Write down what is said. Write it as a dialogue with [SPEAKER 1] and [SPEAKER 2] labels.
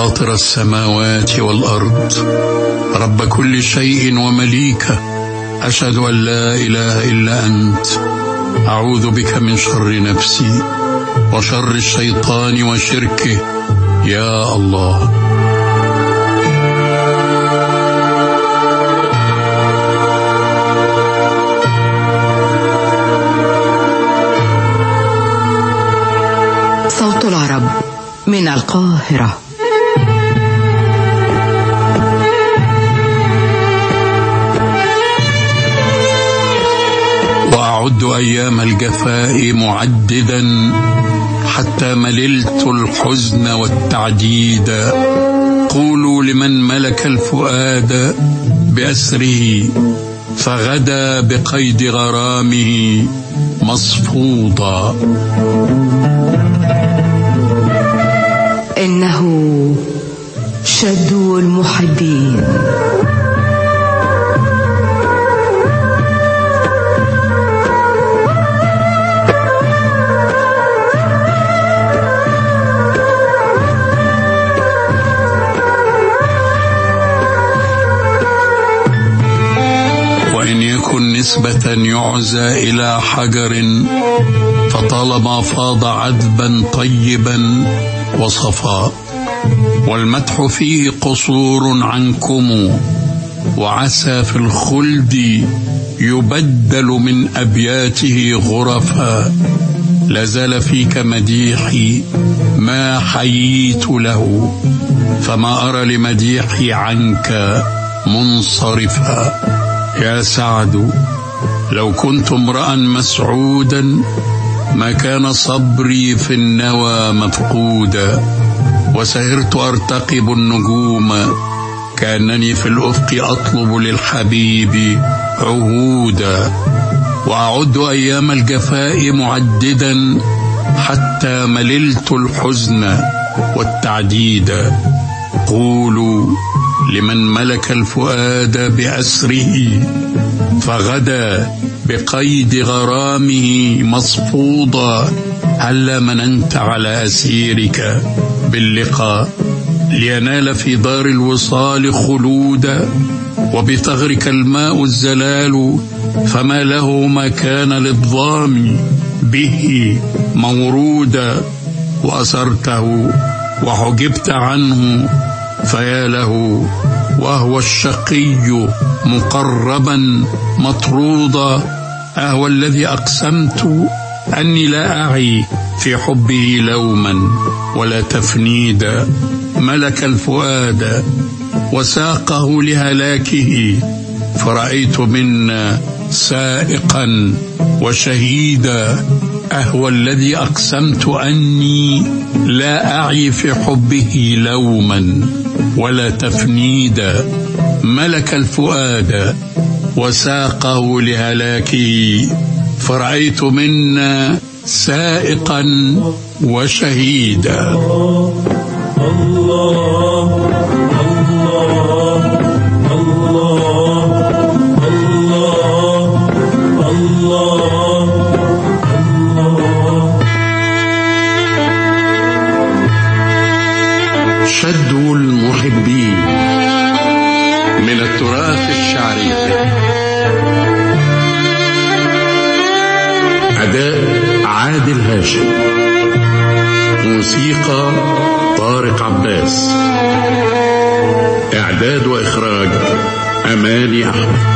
[SPEAKER 1] فاطر السماوات والأرض، رب كل شيء ومليكه، أشهد أن لا إله إلا أنت، أعوذ بك من شر نفسي وشر الشيطان وشركه، يا الله.
[SPEAKER 2] صوت العرب من القاهرة.
[SPEAKER 1] وأعد أيام الجفاء معددا، حتى مللت الحزن والتعديد. قولوا لمن ملك الفؤاد بأسره، فغدا بقيد غرامه مصفودا.
[SPEAKER 2] إنه شدو المحبين.
[SPEAKER 1] وإن يكن نسبة يعزى إلى حجر، فطالما فاض عذبا طيبا وصفاء، والمدح فيه قصور عنكم، وعسى في الخلد يبدل من أبياته غرفا. لازال فيك مديحي ما حييت له، فما أرى لمديحي عنك منصرفا. يا سعد، لو كنت امرأ مسعودا، ما كان صبري في النوى مفقودا. وسهرت أرتقب النجوم، كأنني في الأفق أطلب للحبيب عهودا. وأعد أيام الجفاء معددا، حتى مللت الحزن والتعديد. قولوا لمن ملك الفؤاد بأسره، فغدا بقيد غرامه مصفودا. هلا مننت على أسيرك باللقاء، لينال في دار الوصال خلودا. وبثغرك الماء الزلال، فما له مكان للضام به مورودا. وأسرته وحجبت عنه، فيا له وهو الشقي مقربا مطرودا. أهو الذي أقسمت أني لا أعي في حبه لوما ولا تفنيدا. ملك الفؤاد وساقه لهلاكه، فرأيت منا سائقا وشهيدا. أهو الذي أقسمت أني لا أعي في حبه لوما ولا تفنيدا. ملك الفؤاد وساقه لهلاكه، فرأيت منا سائقا وشهيدا. الله الله الله الله الله. شدوا المحبين من التراث الشعري. أداء عادل هاشم، موسيقى طارق عباس، إعداد وإخراج أماني أحمد.